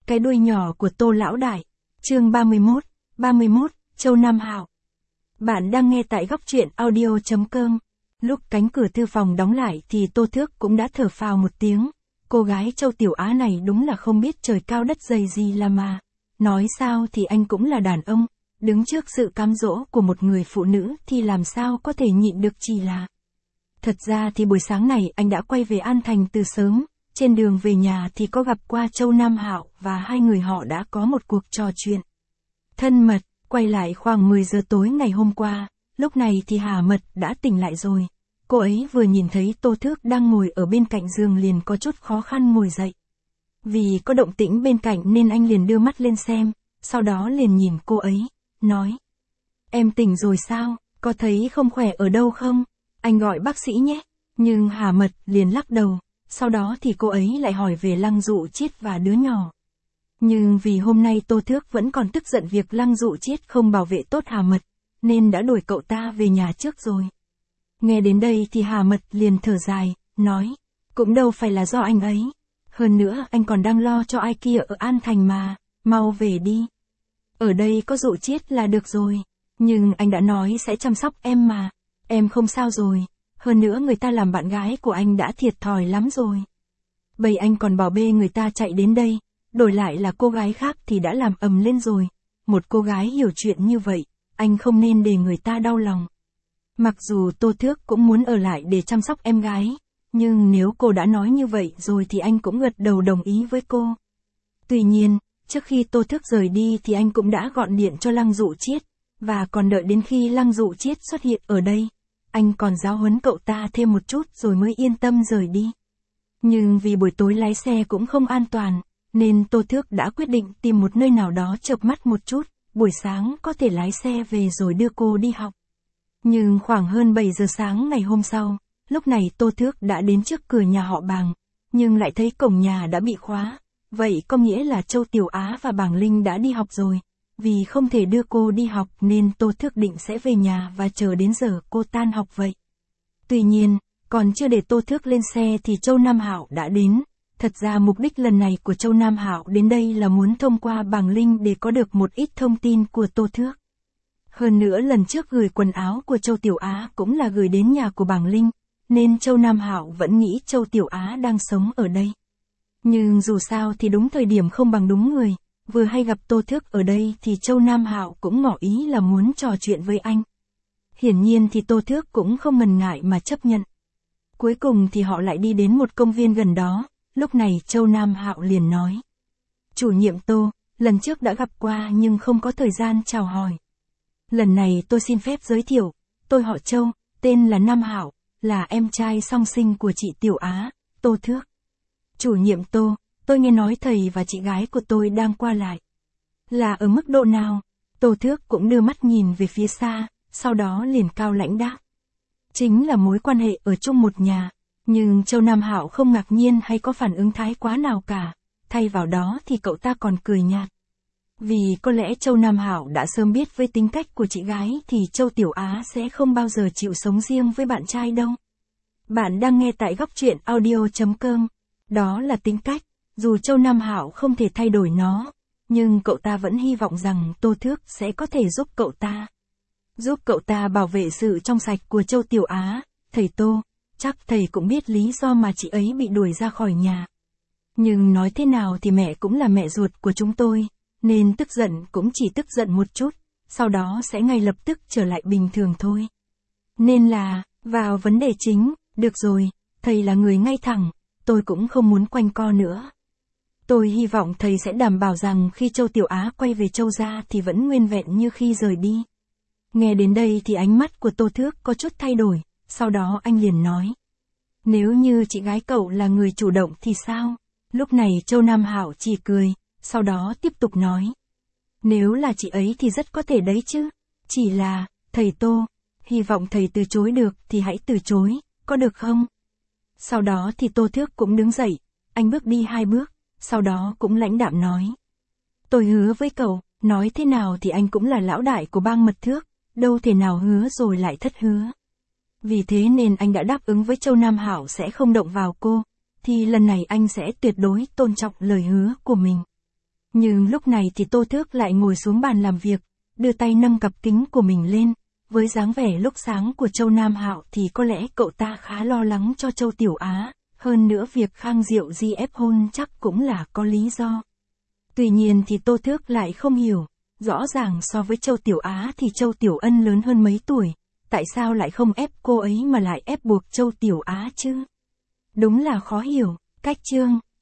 Cái đuôi nhỏ của Tô lão đại. Chương 31, Châu Nam Hạo. Bạn đang nghe tại góc truyện audio.com. Lúc cánh cửa thư phòng đóng lại thì Tô Thước cũng đã thở phào một tiếng. Cô gái Châu Tiểu Á này đúng là không biết trời cao đất dày gì là mà. Nói sao thì anh cũng là đàn ông, đứng trước sự cám dỗ của một người phụ nữ thì làm sao có thể nhịn được chỉ là. Thật ra thì buổi sáng này anh đã quay về An Thành từ sớm, trên đường về nhà thì có gặp qua Châu Nam Hạo và hai người họ đã có một cuộc trò chuyện thân mật. Quay lại khoảng 10 giờ tối ngày hôm qua, lúc này thì Hà Mật đã tỉnh lại rồi. Cô ấy vừa nhìn thấy Tô Thước đang ngồi ở bên cạnh giường liền có chút khó khăn ngồi dậy. Vì có động tĩnh bên cạnh nên anh liền đưa mắt lên xem, sau đó liền nhìn cô ấy, nói. Em tỉnh rồi sao, có thấy không khỏe ở đâu không? Anh gọi bác sĩ nhé. Nhưng Hà Mật liền lắc đầu, sau đó thì cô ấy lại hỏi về Lăng Dụ Chiết và đứa nhỏ. Nhưng vì hôm nay Tô Thước vẫn còn tức giận việc Lăng Dụ Chiết không bảo vệ tốt Hà Mật, nên đã đuổi cậu ta về nhà trước rồi. Nghe đến đây thì Hà Mật liền thở dài, nói, cũng đâu phải là do anh ấy. Hơn nữa anh còn đang lo cho ai kia ở An Thành mà, mau về đi. Ở đây có Dụ Chiết là được rồi, nhưng anh đã nói sẽ chăm sóc em mà, em không sao rồi. Hơn nữa người ta làm bạn gái của anh đã thiệt thòi lắm rồi. Bây anh còn bảo bê người ta chạy đến đây, đổi lại là cô gái khác thì đã làm ầm lên rồi. Một cô gái hiểu chuyện như vậy, anh không nên để người ta đau lòng. Mặc dù Tô Thước cũng muốn ở lại để chăm sóc em gái, nhưng nếu cô đã nói như vậy rồi thì anh cũng gật đầu đồng ý với cô. Tuy nhiên, trước khi Tô Thước rời đi thì anh cũng đã gọi điện cho Lăng Dụ Chiết, và còn đợi đến khi Lăng Dụ Chiết xuất hiện ở đây, anh còn giáo huấn cậu ta thêm một chút rồi mới yên tâm rời đi. Nhưng vì buổi tối lái xe cũng không an toàn, nên Tô Thước đã quyết định tìm một nơi nào đó chợp mắt một chút, buổi sáng có thể lái xe về rồi đưa cô đi học. Nhưng khoảng hơn 7 giờ sáng ngày hôm sau, lúc này Tô Thước đã đến trước cửa nhà họ Bàng, nhưng lại thấy cổng nhà đã bị khóa. Vậy có nghĩa là Châu Tiểu Á và Bàng Linh đã đi học rồi. Vì không thể đưa cô đi học nên Tô Thước định sẽ về nhà và chờ đến giờ cô tan học vậy. Tuy nhiên, còn chưa để Tô Thước lên xe thì Châu Nam Hạo đã đến. Thật ra mục đích lần này của Châu Nam Hạo đến đây là muốn thông qua Bàng Linh để có được một ít thông tin của Tô Thước. Hơn nữa lần trước gửi quần áo của Châu Tiểu Á cũng là gửi đến nhà của Bàng Linh, nên Châu Nam Hạo vẫn nghĩ Châu Tiểu Á đang sống ở đây. Nhưng dù sao thì đúng thời điểm không bằng đúng người, vừa hay gặp Tô Thước ở đây thì Châu Nam Hạo cũng ngỏ ý là muốn trò chuyện với anh. Hiển nhiên thì Tô Thước cũng không ngần ngại mà chấp nhận. Cuối cùng thì họ lại đi đến một công viên gần đó, lúc này Châu Nam Hạo liền nói. Chủ nhiệm Tô, lần trước đã gặp qua nhưng không có thời gian chào hỏi. Lần này tôi xin phép giới thiệu, tôi họ Châu, tên là Nam Hạo, là em trai song sinh của chị Tiểu Á, Tô Thước. Chủ nhiệm Tô, tôi nghe nói thầy và chị gái của tôi đang qua lại. Là ở mức độ nào? Tô Thước cũng đưa mắt nhìn về phía xa, sau đó liền cao lãnh đáp. Chính là mối quan hệ ở chung một nhà, nhưng Châu Nam Hạo không ngạc nhiên hay có phản ứng thái quá nào cả, thay vào đó thì cậu ta còn cười nhạt. Vì có lẽ Châu Nam Hạo đã sớm biết với tính cách của chị gái thì Châu Tiểu Á sẽ không bao giờ chịu sống riêng với bạn trai đâu. Bạn đang nghe tại góc truyện audio.com. Đó là tính cách, dù Châu Nam Hạo không thể thay đổi nó, nhưng cậu ta vẫn hy vọng rằng Tô Thước sẽ có thể giúp cậu ta. Giúp cậu ta bảo vệ sự trong sạch của Châu Tiểu Á. Thầy Tô, chắc thầy cũng biết lý do mà chị ấy bị đuổi ra khỏi nhà. Nhưng nói thế nào thì mẹ cũng là mẹ ruột của chúng tôi, nên tức giận cũng chỉ tức giận một chút, sau đó sẽ ngay lập tức trở lại bình thường thôi. Nên là, vào vấn đề chính, được rồi, thầy là người ngay thẳng, tôi cũng không muốn quanh co nữa. Tôi hy vọng thầy sẽ đảm bảo rằng khi Châu Tiểu Á quay về Châu gia thì vẫn nguyên vẹn như khi rời đi. Nghe đến đây thì ánh mắt của Tô Thước có chút thay đổi, sau đó anh liền nói. Nếu như chị gái cậu là người chủ động thì sao? Lúc này Châu Nam Hạo chỉ cười, sau đó tiếp tục nói. Nếu là chị ấy thì rất có thể đấy chứ. Chỉ là, thầy Tô, hy vọng thầy từ chối được thì hãy từ chối, có được không? Sau đó thì Tô Thước cũng đứng dậy, anh bước đi 2 bước, sau đó cũng lãnh đạm nói. Tôi hứa với cậu, nói thế nào thì anh cũng là lão đại của bang Mật Thước, đâu thể nào hứa rồi lại thất hứa. Vì thế nên anh đã đáp ứng với Châu Nam Hạo sẽ không động vào cô, thì lần này anh sẽ tuyệt đối tôn trọng lời hứa của mình. Nhưng lúc này thì Tô Thước lại ngồi xuống bàn làm việc, đưa tay nâng cặp kính của mình lên. Với dáng vẻ lúc sáng của Châu Nam Hạo thì có lẽ cậu ta khá lo lắng cho Châu Tiểu Á, hơn nữa việc Khang Diệu Di ép hôn chắc cũng là có lý do. Tuy nhiên thì Tô Thước lại không hiểu, rõ ràng so với Châu Tiểu Á thì Châu Tiểu Ân lớn hơn mấy tuổi, tại sao lại không ép cô ấy mà lại ép buộc Châu Tiểu Á chứ? Đúng là khó hiểu. Cách chương